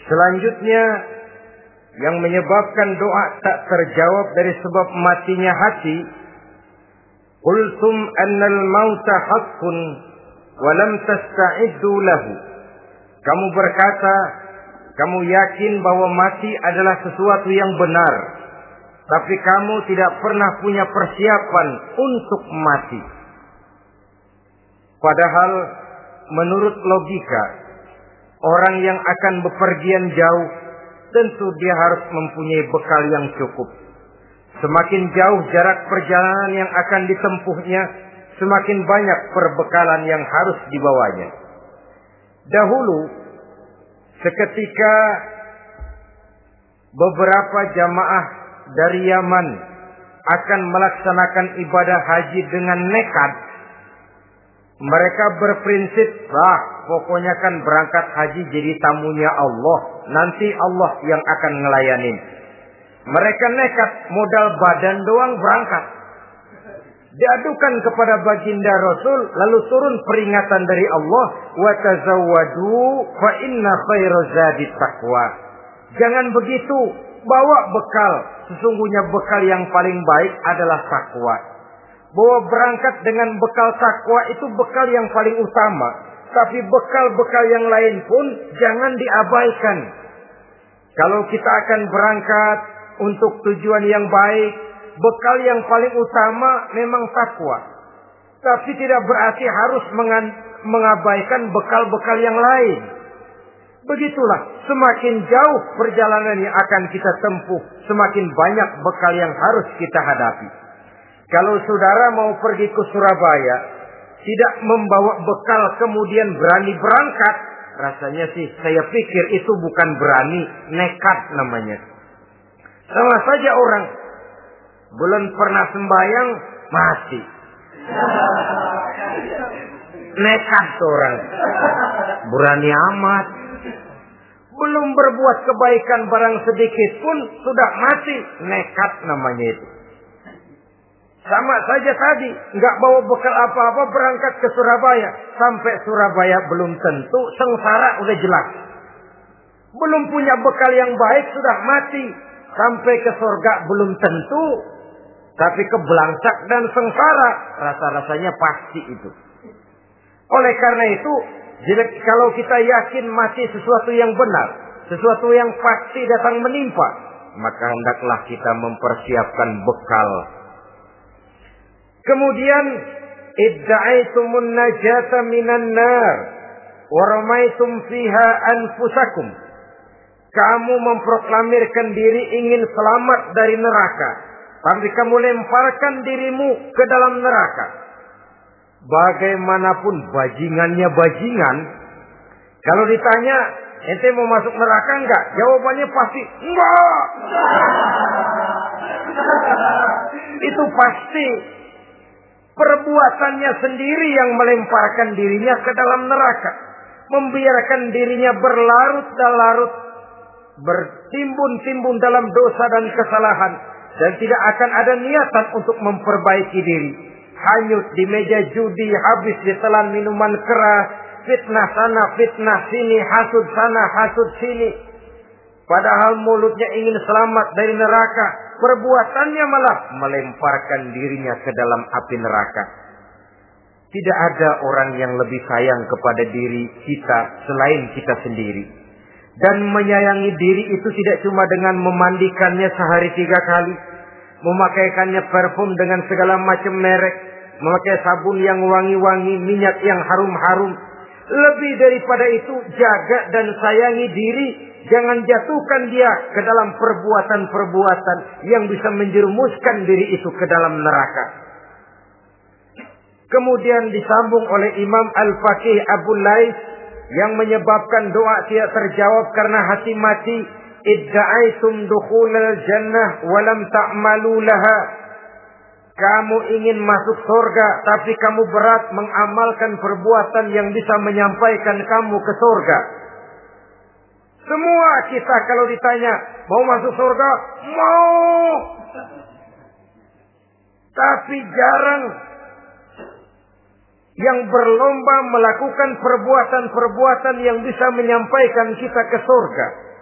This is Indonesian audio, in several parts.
Selanjutnya yang menyebabkan doa tak terjawab dari sebab matinya hati, qultum annal mauta haqqun wa lam tasta'iddu lahu. Kamu berkata, kamu yakin bahwa mati adalah sesuatu yang benar, tapi kamu tidak pernah punya persiapan untuk mati. Padahal menurut logika, orang yang akan bepergian jauh tentu dia harus mempunyai bekal yang cukup. Semakin jauh jarak perjalanan yang akan ditempuhnya, semakin banyak perbekalan yang harus dibawanya. Dahulu, seketika beberapa jamaah dari Yaman akan melaksanakan ibadah haji dengan nekat, mereka berprinsip, pokoknya kan berangkat haji jadi tamunya Allah, nanti Allah yang akan ngelayanin. Mereka nekat, modal badan doang berangkat. Diadukan kepada baginda Rasul, lalu turun peringatan dari Allah, wa tazawwadu fa inna khairaz zadi taqwa. Jangan begitu, bawa bekal. Sesungguhnya bekal yang paling baik adalah takwa. Bahwa berangkat dengan bekal takwa itu bekal yang paling utama. Tapi bekal-bekal yang lain pun jangan diabaikan. Kalau kita akan berangkat untuk tujuan yang baik, bekal yang paling utama memang takwa. Tapi tidak berarti harus mengabaikan bekal-bekal yang lain. Begitulah, semakin jauh perjalanan yang akan kita tempuh, semakin banyak bekal yang harus kita hadapi. Kalau saudara mau pergi ke Surabaya, tidak membawa bekal kemudian berani berangkat, rasanya sih saya pikir itu bukan berani, nekat namanya. Sama saja orang belum pernah sembahyang mati. Nekat orang. Berani amat. Belum berbuat kebaikan barang sedikit pun sudah mati. Nekat namanya itu. Sama saja tadi, nggak bawa bekal apa-apa berangkat ke Surabaya. Sampai Surabaya belum tentu, sengsara udah jelas. Belum punya bekal yang baik sudah mati. Sampai ke surga belum tentu. Tapi kebelangsak dan sengsara, rasa-rasanya pasti itu. Oleh karena itu, kalau kita yakin mati sesuatu yang benar, sesuatu yang pasti datang menimpa, maka hendaklah kita mempersiapkan bekal. Kemudian, idda'aitumun najata minan nar, wa ramaitum fiha anfusakum. Kamu memproklamirkan diri ingin selamat dari neraka, tapi kamu lemparkan dirimu ke dalam neraka. Bagaimanapun bajingannya bajingan, kalau ditanya, ente mau masuk neraka enggak? Jawabannya pasti enggak. Itu pasti. Perbuatannya sendiri yang melemparkan dirinya ke dalam neraka. Membiarkan dirinya berlarut-larut, bertimbun-timbun dalam dosa dan kesalahan. Dan tidak akan ada niatan untuk memperbaiki diri. Hanyut di meja judi, habis ditelan minuman keras, fitnah sana, fitnah sini, hasud sana, hasud sini. Padahal mulutnya ingin selamat dari neraka, perbuatannya malah melemparkan dirinya ke dalam api neraka. Tidak ada orang yang lebih sayang kepada diri kita selain kita sendiri. Dan menyayangi diri itu tidak cuma dengan memandikannya sehari 3 kali, memakaikannya parfum dengan segala macam merek, memakai sabun yang wangi-wangi, minyak yang harum-harum. Lebih daripada itu, jaga dan sayangi diri. Jangan jatuhkan dia ke dalam perbuatan-perbuatan yang bisa menjerumuskan diri itu ke dalam neraka. Kemudian disambung oleh Imam Al-Faqih Abu Lais yang menyebabkan doa tidak terjawab karena hati mati. Idda'aitum dukhulal jannah walam ta'malu laha. Kamu ingin masuk surga, tapi kamu berat mengamalkan perbuatan yang bisa menyampaikan kamu ke surga. Semua kita kalau ditanya, mau masuk surga? Mau. Tapi jarang yang berlomba melakukan perbuatan-perbuatan yang bisa menyampaikan kita ke surga.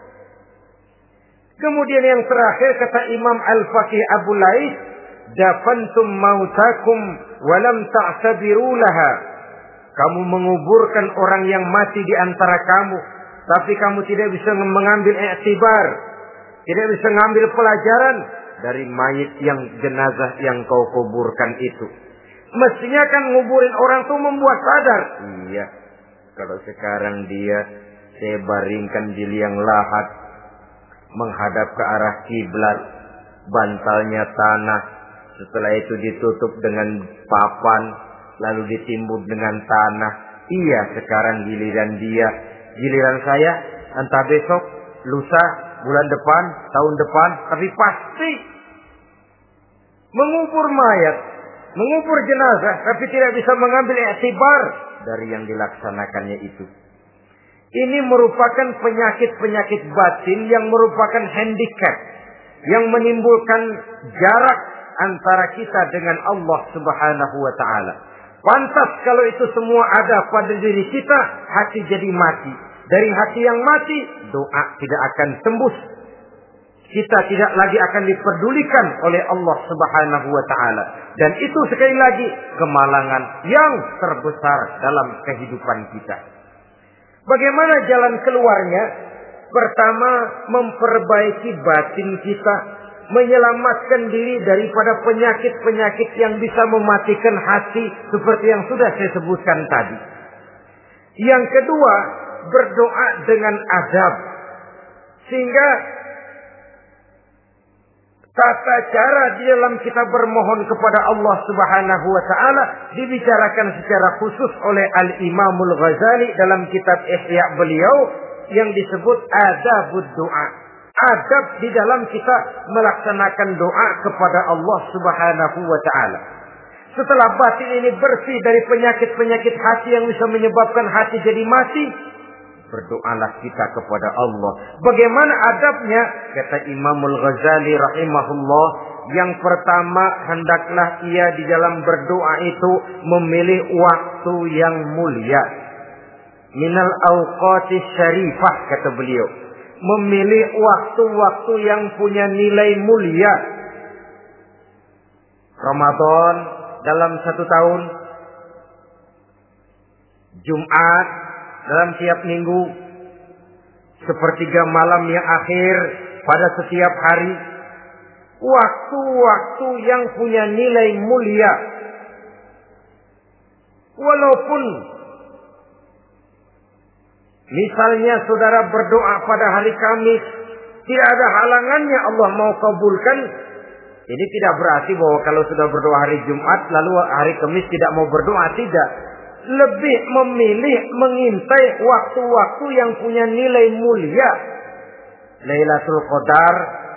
Kemudian yang terakhir kata Imam Al-Faqih Abu Lais, dafantum mautakum walam ta'tabiru laha. Kamu menguburkan orang yang mati di antara kamu, tapi kamu tidak bisa mengambil i'tibar, tidak bisa mengambil pelajaran dari mayit yang jenazah yang kau kuburkan itu. Mestinya kan nguburin orang tuh membuat sadar. Iya, kalau sekarang dia saya baringkan di liang lahat, menghadap ke arah kiblat, bantalnya tanah, setelah itu ditutup dengan papan, lalu ditimbun dengan tanah. Iya, sekarang giliran dia, giliran saya, entah besok, lusa, bulan depan, tahun depan, tapi pasti mengubur mayat, mengubur jenazah, tapi tidak bisa mengambil i'tibar dari yang dilaksanakannya itu. Ini merupakan penyakit-penyakit batin yang merupakan handicap, yang menimbulkan jarak antara kita dengan Allah Subhanahu wa ta'ala. Pantas kalau itu semua ada pada diri kita, hati jadi mati. Dari hati yang mati, doa tidak akan tembus. Kita tidak lagi akan diperdulikan oleh Allah Subhanahu wa ta'ala. Dan itu sekali lagi kemalangan yang terbesar dalam kehidupan kita. Bagaimana jalan keluarnya? Pertama, memperbaiki batin kita, menyelamatkan diri daripada penyakit-penyakit yang bisa mematikan hati seperti yang sudah saya sebutkan tadi. Yang kedua, berdoa dengan adab, sehingga tata cara di dalam kita bermohon kepada Allah Subhanahu wa ta'ala dibicarakan secara khusus oleh Al-Imamul Ghazali dalam kitab Ihya beliau yang disebut adabud doa. Adab di dalam kita melaksanakan doa kepada Allah Subhanahu wa ta'ala. Setelah batin ini bersih dari penyakit-penyakit hati yang bisa menyebabkan hati jadi mati, berdoalah kita kepada Allah. Bagaimana adabnya? Kata Imamul Ghazali rahimahullah, yang pertama hendaklah ia di dalam berdoa itu memilih waktu yang mulia. Minal awqatis syarifah, kata beliau. Memilih waktu-waktu yang punya nilai mulia. Ramadan dalam 1 tahun, Jumat dalam tiap minggu, sepertiga malam yang akhir pada setiap hari. Waktu-waktu yang punya nilai mulia. Walaupun misalnya saudara berdoa pada hari Kamis, tidak ada halangannya Allah mau kabulkan. Ini tidak berarti bahwa kalau sudah berdoa hari Jumat lalu hari Kamis tidak mau berdoa, tidak. Lebih memilih mengintai waktu-waktu yang punya nilai mulia. Lailatul Qadar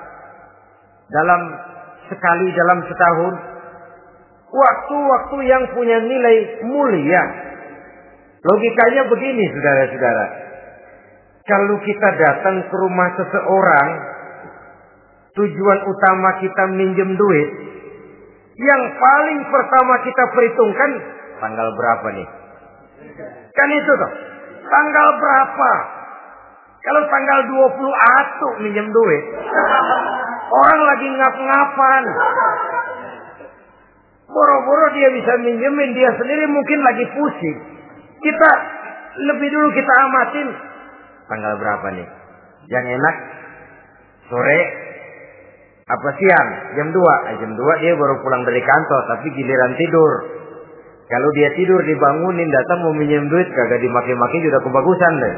sekali dalam setahun. Waktu-waktu yang punya nilai mulia. Logikanya begini, saudara-saudara. Kalau kita datang ke rumah seseorang, tujuan utama kita minjem duit, yang paling pertama kita perhitungkan tanggal berapa nih? Kan itu toh. Tanggal berapa? Kalau tanggal 21 minjem duit, orang lagi ngap-ngapan. Boro-boro dia bisa minjemin, dia sendiri mungkin lagi pusing. Kita lebih dulu kita amatin tanggal berapa nih? Yang enak sore apa siang? Jam 2. Jam 2 dia baru pulang dari kantor, tapi giliran tidur. Kalau dia tidur dibangunin, datang mau minjem duit, kagak dimaki-maki sudah kebagusan deh.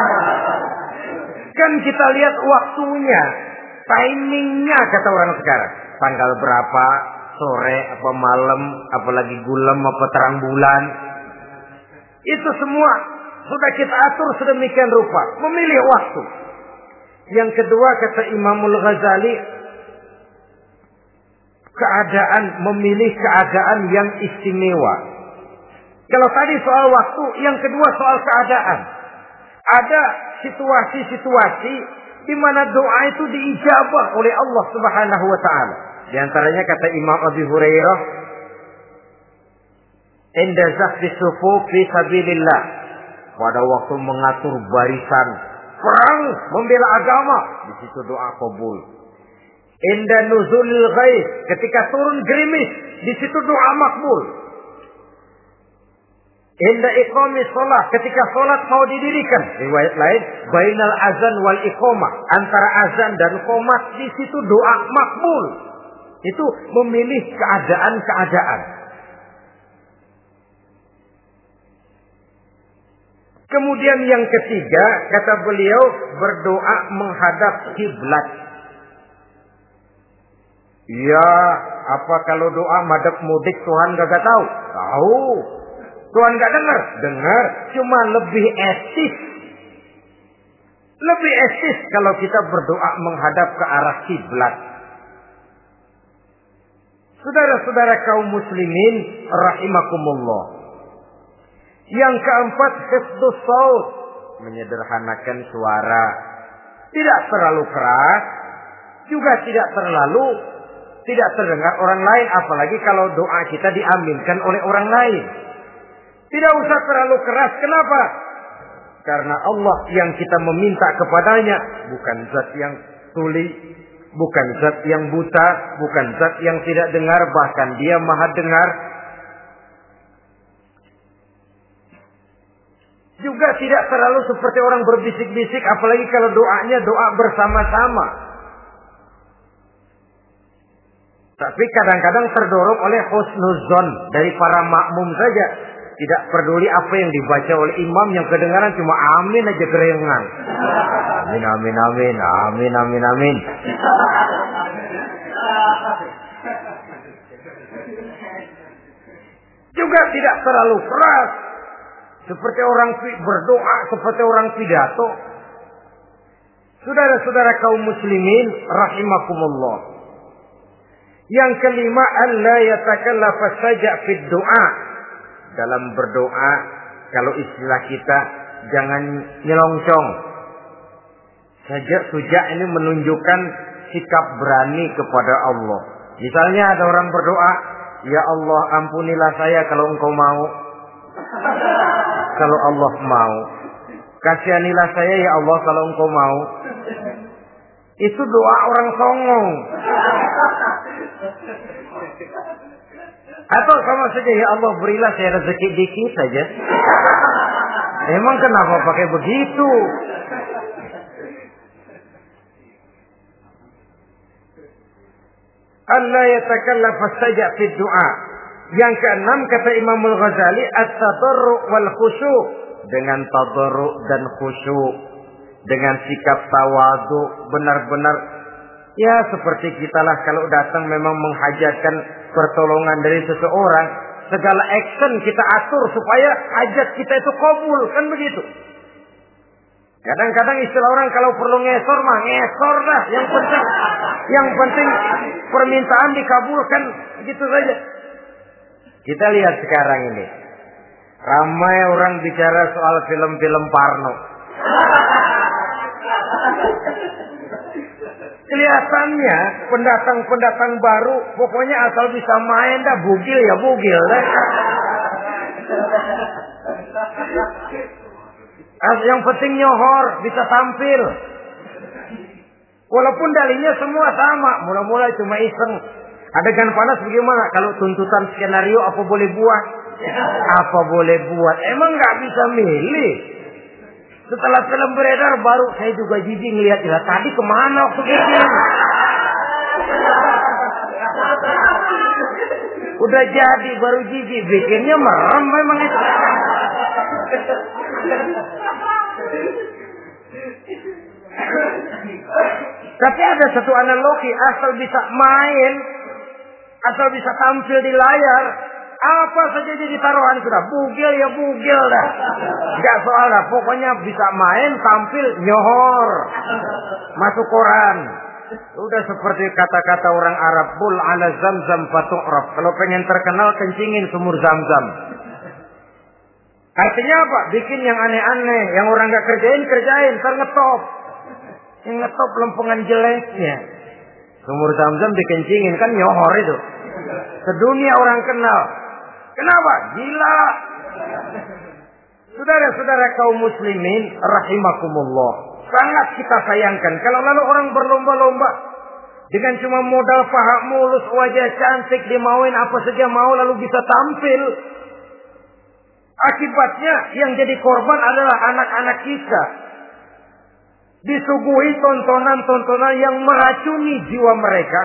Kan kita lihat waktunya, timingnya kata orang sekarang. Tanggal berapa, sore apa malam, apalagi gulam apa terang bulan. Itu semua sudah kita atur sedemikian rupa. Memilih waktu. Yang kedua kata Imamul Ghazali, memilih keadaan yang istimewa. Kalau tadi soal waktu, yang kedua soal keadaan. Ada situasi-situasi di mana doa itu diijabah oleh Allah Subhanahu wa taala. Di antaranya kata Imam Abu Hurairah, "Inda zahfi sufuf fi sabilillah." Pada waktu mengatur barisan perang membela agama, di situ doa kabul. Inda nuzulil ghaib, ketika turun gerimis, di situ doa makbul. Inda iqamis shalah, ketika salat mau didirikan, riwayat lain, bainal azan wal iqamah, antara azan dan qomat, di situ doa makbul. Itu memilih keadaan-keadaan. Kemudian yang ketiga, kata beliau, berdoa menghadap kiblat. Ya, apa kalau doa madhab mudik Tuhan gak tahu? Tahu. Tuhan gak dengar? Dengar. Cuma lebih etis. Lebih etis kalau kita berdoa menghadap ke arah kiblat. Saudara-saudara kaum muslimin rahimakumullah. Yang keempat, hifdzus shaut, menyederhanakan suara. Tidak terlalu keras, juga tidak terdengar orang lain, apalagi kalau doa kita diaminkan oleh orang lain. Tidak usah terlalu keras. Kenapa? Karena Allah yang kita meminta kepadanya bukan zat yang tuli, bukan zat yang buta, bukan zat yang tidak dengar, bahkan Dia Maha dengar. Juga tidak terlalu seperti orang berbisik-bisik, apalagi kalau doanya doa bersama-sama. Tapi kadang-kadang terdorong oleh husnuzon dari para makmum saja. Tidak peduli apa yang dibaca oleh imam, yang kedengaran cuma amin aja gerengan. Amin, amin, amin, amin, amin, amin. Juga tidak terlalu keras. Seperti orang berdoa, seperti orang pidato. Saudara-saudara kaum muslimin rahimakumullah. Yang kelima, alla yatakallafa saja fid doa. Dalam berdoa, kalau istilah kita, jangan nyelongcong. Suja ini menunjukkan sikap berani kepada Allah. Misalnya ada orang berdoa, ya Allah ampunilah saya kalau Engkau mau. Kalau Allah mau. Kasihanilah saya ya Allah kalau Engkau mau. Itu doa orang songong. Atau sama saja, ya Allah berilah saya rezeki dikit saja. Emang kenapa pakai begitu? Allah yatakallafa saja fi doa. Yang keenam kata Imam Al-Ghazali, at-tadarru wal khusyu', dengan tadarru dan khusyuk, dengan sikap tawadhu, benar-benar ya seperti kitalah kalau datang memang menghajatkan pertolongan dari seseorang, segala action kita atur supaya hajat kita itu kabul, kan begitu. Kadang-kadang istilah orang kalau perlu ngesor mah ngesor dah, yang penting permintaan dikabulkan, gitu saja. Kita lihat sekarang ini, ramai orang bicara soal film-film Parno. Kelihatannya pendatang-pendatang baru, pokoknya asal bisa main dah, bugil ya bugil dah. Yang penting nyohor, bisa tampil. Walaupun dalihnya semua sama, mula-mula cuma iseng. Adegan panas bagaimana? Kalau tuntutan skenario apa boleh buat? Apa boleh buat? Emang nggak bisa milih. Setelah film beredar baru saya juga jijik ngeliat, ya tadi kemana waktu bikin? Udah jadi baru jijik, bikinnya merem memang itu. Tapi ada satu analogi, asal bisa main, asal bisa tampil di layar, apa saja jadi taruhan sudah. Bugil ya bugil dah. Gak soal dah. Pokoknya bisa main, tampil, nyohor. Masuk koran. Udah seperti kata-kata orang Arab. Bul ala zamzam fatu'raf. Kalau pengen terkenal, kencingin sumur zamzam. Artinya apa? Bikin yang aneh-aneh. Yang orang gak kerjain, kerjain. Ntar ngetop. Yang ngetop lempengan jeleknya. Sumur zamzam dikencingin. Kan nyohor itu. Sedunia orang kenal. Kenapa? Gila. Saudara-saudara kaum muslimin rahimakumullah. sangat kita sayangkan kalau lalu orang berlomba-lomba dengan cuma modal paha mulus, wajah cantik, dimauin apa saja mau lalu bisa tampil. Akibatnya yang jadi korban adalah anak-anak kita. Disuguhi tontonan-tontonan yang meracuni jiwa mereka.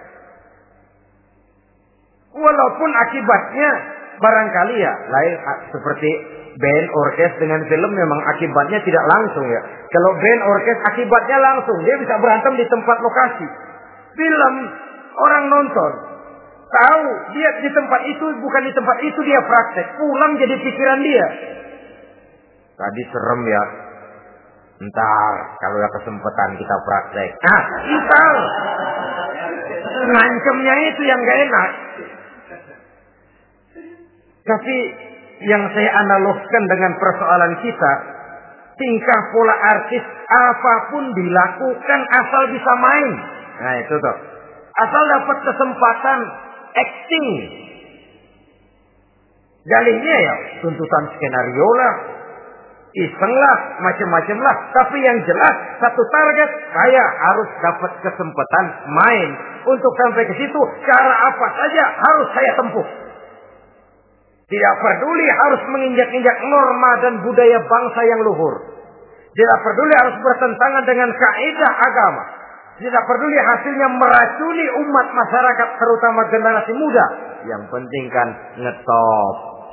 Walaupun akibatnya barangkali ya lain seperti band orkes dengan film memang akibatnya tidak langsung ya. Kalau band orkes akibatnya langsung, dia bisa berantem di tempat lokasi. Film orang nonton tahu dia di tempat itu, bukan di tempat itu dia praktek, pulang jadi pikiran dia. Tadi serem ya. Entar kalau ada kesempatan kita praktek. Entar ngancemnya itu yang gak enak. Tapi yang saya analogkan dengan persoalan kita, tingkah pola artis apapun dilakukan asal bisa main. Nah itu tuh. Asal dapat kesempatan acting. Dalihnya ya tuntutan skenario lah, iseng lah, macam-macam lah. Tapi yang jelas satu target, saya harus dapat kesempatan main. Untuk sampai ke situ, cara apa saja harus saya tempuh. Tidak peduli harus menginjak-injak norma dan budaya bangsa yang luhur. Tidak peduli harus bertentangan dengan kaidah agama. Tidak peduli hasilnya meracuni umat masyarakat, terutama generasi muda. Yang penting kan ngetop.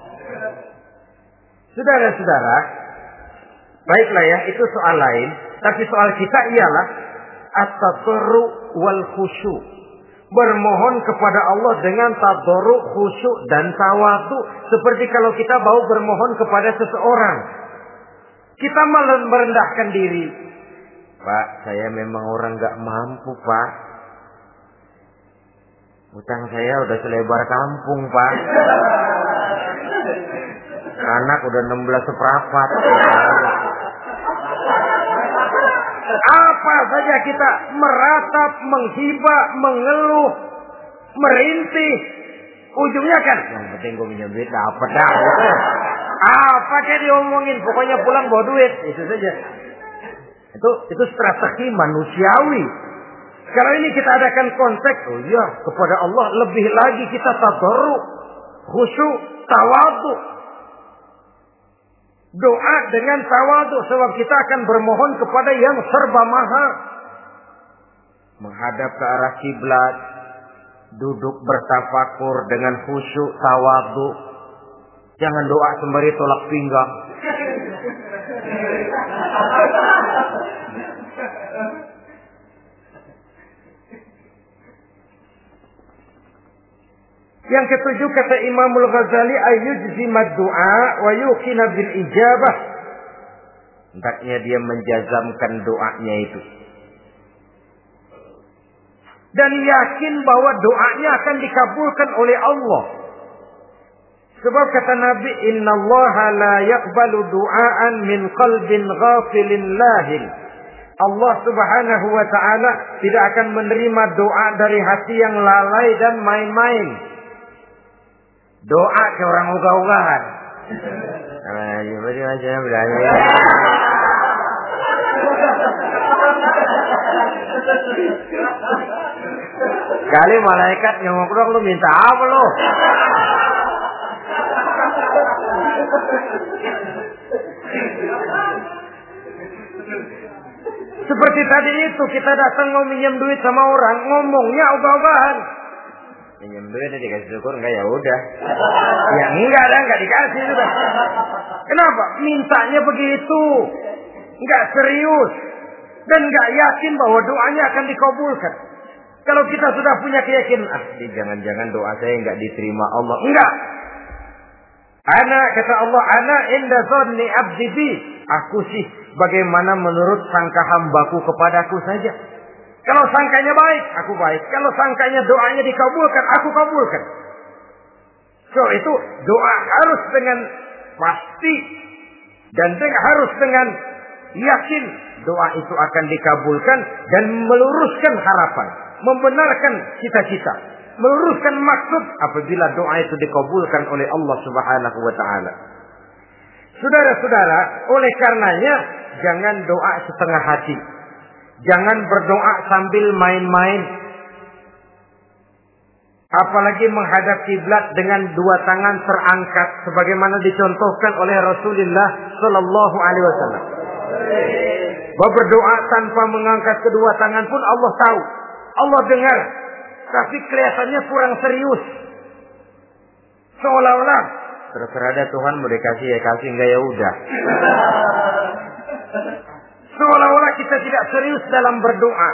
Saudara-saudara, baiklah ya, itu soal lain. Tapi soal kita ialah at-tadarru wal khusyu'. Bermohon kepada Allah dengan tadarru, khusyuk dan tawadhu. Seperti kalau kita mau bermohon kepada seseorang, kita malah merendahkan diri. Pak, saya memang orang gak mampu, Pak. Utang saya udah selebar kampung, Pak. Anak udah 16 seperempat. Apa saja kita meratap, menghibah, mengeluh, merintih. Ujungnya kan, yang penting gue minjem duit dapat dah. Apa kayak diomongin, pokoknya pulang bawa duit, itu saja. Itu strategi manusiawi. Kalau ini kita adakan konteks, oh iya, kepada Allah lebih lagi kita tadarru, khusyuk, tawadhu. Doa dengan tawadhu, sebab kita akan bermohon kepada yang serba maha. Menghadap ke arah kiblat, duduk bertafakur dengan khusyuk, tawadhu. Jangan doa sembari tolak pinggang. Yang ketujuh kata Imamul Ghazali, ayyujzimad du'a wa yuqina bil ijabah. Hendaknya dia menjazamkan doanya itu dan yakin bahwa doanya akan dikabulkan oleh Allah. Sebab kata Nabi, innallaha la yaqbalu du'aan min qalbin ghafilin lahin. Allah Subhanahu wa taala tidak akan menerima doa dari hati yang lalai dan main-main. Doa ke orang ogah-ogahan. Kali malaikat nyongok dong, lu minta apa lu? Seperti tadi itu, kita datang mau minjem duit sama orang, ngomongnya ogah-ogahan. Minjem duit dikasih syukur enggak, ya udah. Ya enggak ada, enggak dikasih sudah. Kenapa? Mintanya begitu. Enggak serius dan enggak yakin bahwa doanya akan dikabulkan. Kalau kita sudah punya keyakinan, jangan-jangan doa saya enggak diterima Allah. Enggak. Kata Allah, ana inda dhanni abdi bi. Aku sih bagaimana menurut sangka hambaku kepadaku saja. Kalau sangkanya baik, aku baik. Kalau sangkanya doanya dikabulkan, aku kabulkan. So itu doa harus dengan pasti dan harus dengan yakin doa itu akan dikabulkan dan meluruskan harapan, membenarkan cita-cita, meluruskan maksud apabila doa itu dikabulkan oleh Allah Subhanahu wa taala. Saudara-saudara, oleh karenanya jangan doa setengah hati. Jangan berdoa sambil main-main. Apalagi menghadap kiblat dengan dua tangan terangkat sebagaimana dicontohkan oleh Rasulullah sallallahu alaihi wasallam. Bahwa berdoa tanpa mengangkat kedua tangan pun Allah tahu. Allah dengar. Tapi kelihatannya kurang serius. Seolah-olah terserah ada Tuhan mau dikasih ya kasih, enggak ya udah. Seolah-olah kita tidak serius dalam berdoa.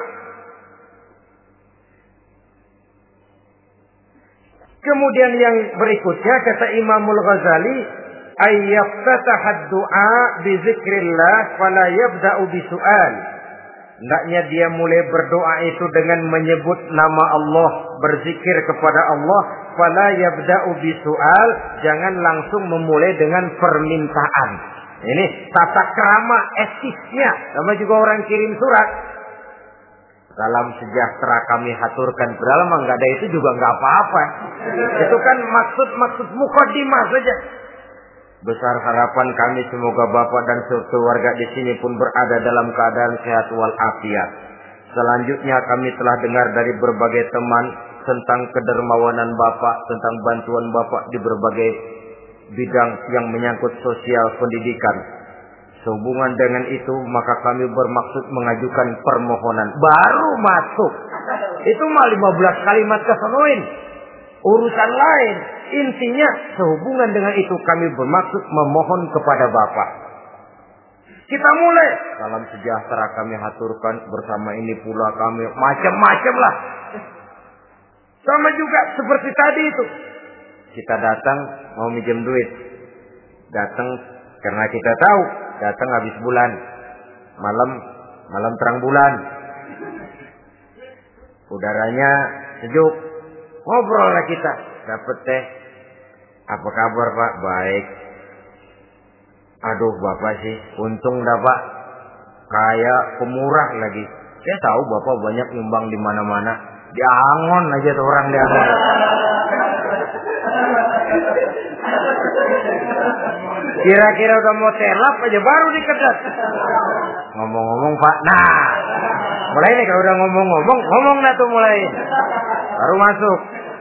Kemudian yang berikutnya kata Imamul Ghazali, ayyaftatahad du'a bi zikrillah fala yabda'u bi su'al. Hendaknya dia mulai berdoa itu dengan menyebut nama Allah, berzikir kepada Allah, fala yabda'u bi su'al, jangan langsung memulai dengan permintaan. Ini tata krama etisnya. Sama juga orang kirim surat, salam sejahtera kami haturkan. Padahal mah enggak ada itu juga enggak apa-apa. Itu kan maksud mukadimah saja. Besar harapan kami semoga Bapak dan keluarga di sini pun berada dalam keadaan sehat walafiat. Selanjutnya kami telah dengar dari berbagai teman tentang kedermawanan Bapak, tentang bantuan Bapak di berbagai bidang yang menyangkut sosial pendidikan. Sehubungan dengan itu maka kami bermaksud mengajukan permohonan. Baru masuk. Itu mah 15 kalimat kesenuin. Urusan lain. Intinya sehubungan dengan itu kami bermaksud memohon kepada Bapak. Kita mulai. Salam sejahtera kami haturkan, bersama ini pula kami. Macam-macam lah. Sama juga seperti tadi itu. Kita datang mau minjem duit. Datang karena kita tahu datang habis bulan. Malam terang bulan. Udaranya sejuk. Ngobrol lah kita. Dapat teh. Apa kabar Pak? Baik. Aduh Bapak sih untung dah Pak. Kayak pemurah lagi. Saya tahu Bapak banyak nyumbang di mana-mana. Di Angon aja tuh orang di Angon. Kira-kira udah mau telap aja baru dikedat. Ngomong-ngomong Pak. Nah. Mulai nih kalau udah ngomong dah tuh mulai. Baru masuk.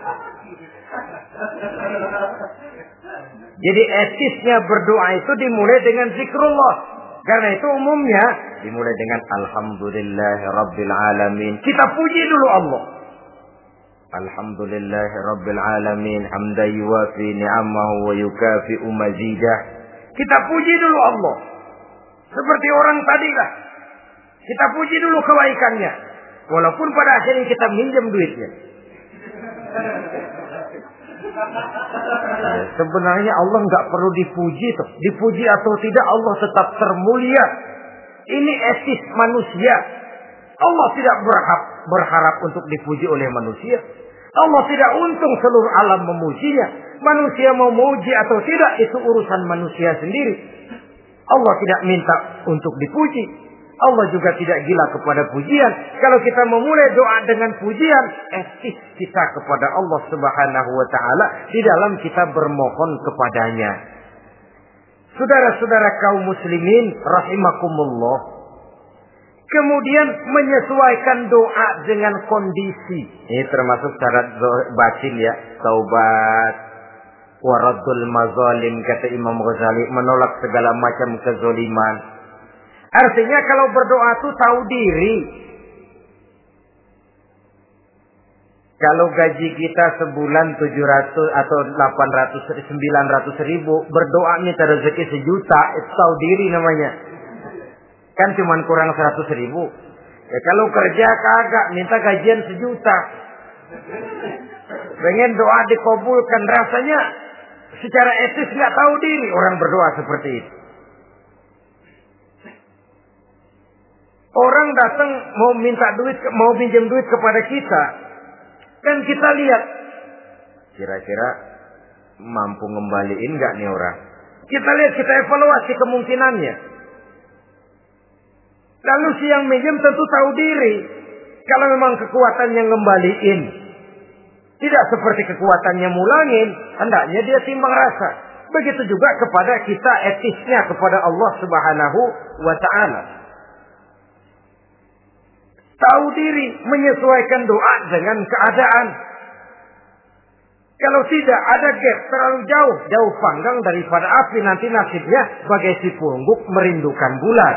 Jadi etisnya berdoa itu dimulai dengan zikrullah. Karena itu umumnya dimulai dengan alhamdulillahirabbil alamin. Kita puji dulu Allah. Alhamdulillahirabbil alamin hamdan yuwafi ni'amahu wa yukafi'u mazidah. Kita puji dulu Allah. Seperti orang tadi lah. Kita puji dulu kebaikannya. Walaupun pada akhirnya kita minjem duitnya. Sebenarnya Allah nggak perlu dipuji tuh. Dipuji atau tidak Allah tetap termulia. Ini etis manusia. Allah tidak berharap untuk dipuji oleh manusia. Allah tidak untung seluruh alam memujinya. Manusia mau memuji atau tidak itu urusan manusia sendiri. Allah tidak minta untuk dipuji. Allah juga tidak gila kepada pujian. Kalau kita memulai doa dengan pujian, etis kita kepada Allah Subhanahu wa taala di dalam kita bermohon kepadanya. Saudara-saudara kaum muslimin rahimakumullah. Kemudian menyesuaikan doa dengan kondisi. Ini termasuk syarat batin ya, taubat, waraddul mazalim kata Imam Ghazali, menolak segala macam kezaliman. Artinya kalau berdoa itu tahu diri. Kalau gaji kita sebulan 700 atau 800, 900 ribu. Berdoa minta rezeki 1 juta. Itu tahu diri namanya. Kan cuma kurang 100 ribu. Ya kalau kerja kagak minta gajian 1 juta. Pengen doa dikabulkan. Rasanya secara etis gak tahu diri orang berdoa seperti itu. Orang datang mau minta duit, mau pinjam duit kepada kita. Kan kita lihat. Kira-kira mampu ngembaliin gak nih orang. Kita lihat, kita evaluasi kemungkinannya. Lalu si yang minjem tentu tahu diri. Kalau memang kekuatannya ngembaliin. Tidak seperti kekuatannya mulangin. Hendaknya dia timbang rasa. Begitu juga kepada kita etisnya kepada Allah Subhanahu wa ta'ala. Tahu diri, menyesuaikan doa dengan keadaan. Kalau tidak ada gap terlalu jauh panggang daripada api, nanti nasibnya bagai si pungguk merindukan bulan.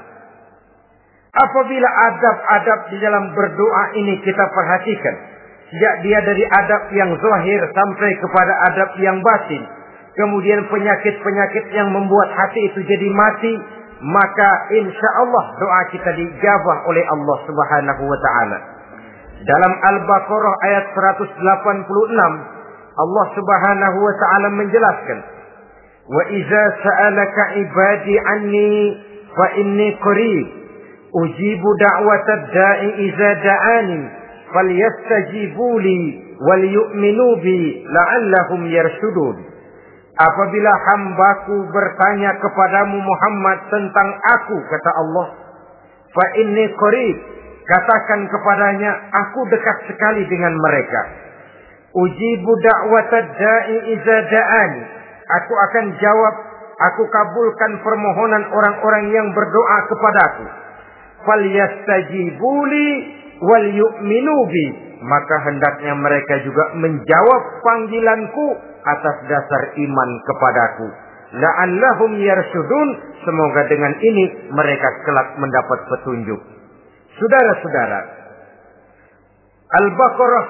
Apabila adab-adab di dalam berdoa ini kita perhatikan, sejak dia dari adab yang zahir sampai kepada adab yang batin, kemudian penyakit-penyakit yang membuat hati itu jadi mati, maka insya Allah doa kita dijabah oleh Allah Subhanahu wa ta'ala. Dalam Al-Baqarah ayat 186, Allah Subhanahu wa ta'ala menjelaskan, wa iza sa'alaka ibadi anni fa inni qarib ujibu da'watad da'i iza da'ani falyastajibu li wal yu'minu bi la'allahum yarshudun. Apabila hambaku bertanya kepadamu Muhammad tentang aku, kata Allah, fa inni qarib, katakan kepadanya, aku dekat sekali dengan mereka. Ujibu da'watad da'i iza da'ani, aku akan jawab, aku kabulkan permohonan orang-orang yang berdoa kepadaku. Falyastajibu li wal yu'minu bi, maka hendaknya mereka juga menjawab panggilanku atas dasar iman kepadaku. La'allahum yarshudun, semoga dengan ini mereka kelak mendapat petunjuk. Saudara-saudara, Al-Baqarah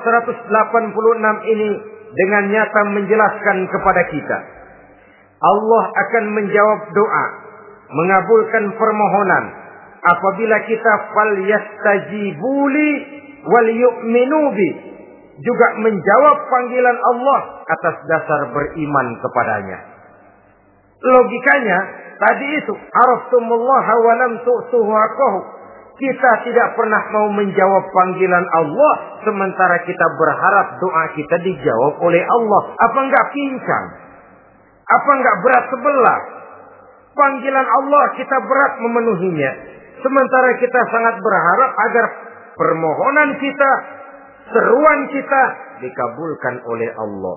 186 ini dengan nyata menjelaskan kepada kita, Allah akan menjawab doa, mengabulkan permohonan apabila kita falyastajibu li wal yu'minu bi, juga menjawab panggilan Allah atas dasar beriman kepadanya. Logikanya tadi itu, araftumullah wa lam tu'tuhu haqqahu. Kita tidak pernah mau menjawab panggilan Allah sementara kita berharap doa kita dijawab oleh Allah. Apa enggak pincang? Apa enggak berat sebelah? Panggilan Allah kita berat memenuhinya, sementara kita sangat berharap agar permohonan kita, seruan kita dikabulkan oleh Allah.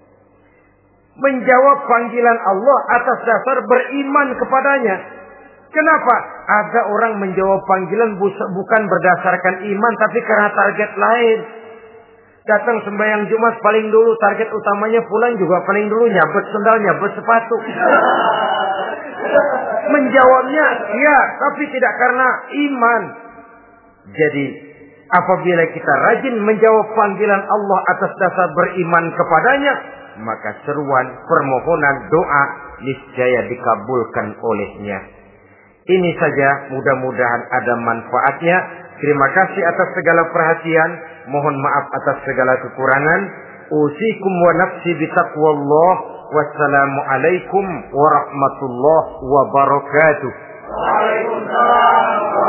Menjawab panggilan Allah atas dasar beriman kepadanya. Kenapa? Ada orang menjawab panggilan bukan berdasarkan iman, tapi karena target lain. Datang sembahyang Jumat paling dulu, target utamanya pulang juga paling dulu nyabet sendal, nyabet sepatu. Menjawabnya ya, tapi tidak karena iman. Jadi apabila kita rajin menjawab panggilan Allah atas dasar beriman kepadanya, maka seruan, permohonan, doa niscaya dikabulkan olehnya. Ini saja, mudah-mudahan ada manfaatnya. Terima kasih atas segala perhatian. Mohon maaf atas segala kekurangan. Usikum wa nafsi bitaqwallah. Wassalamualaikum warahmatullahi wabarakatuh. Waalaikumsalam.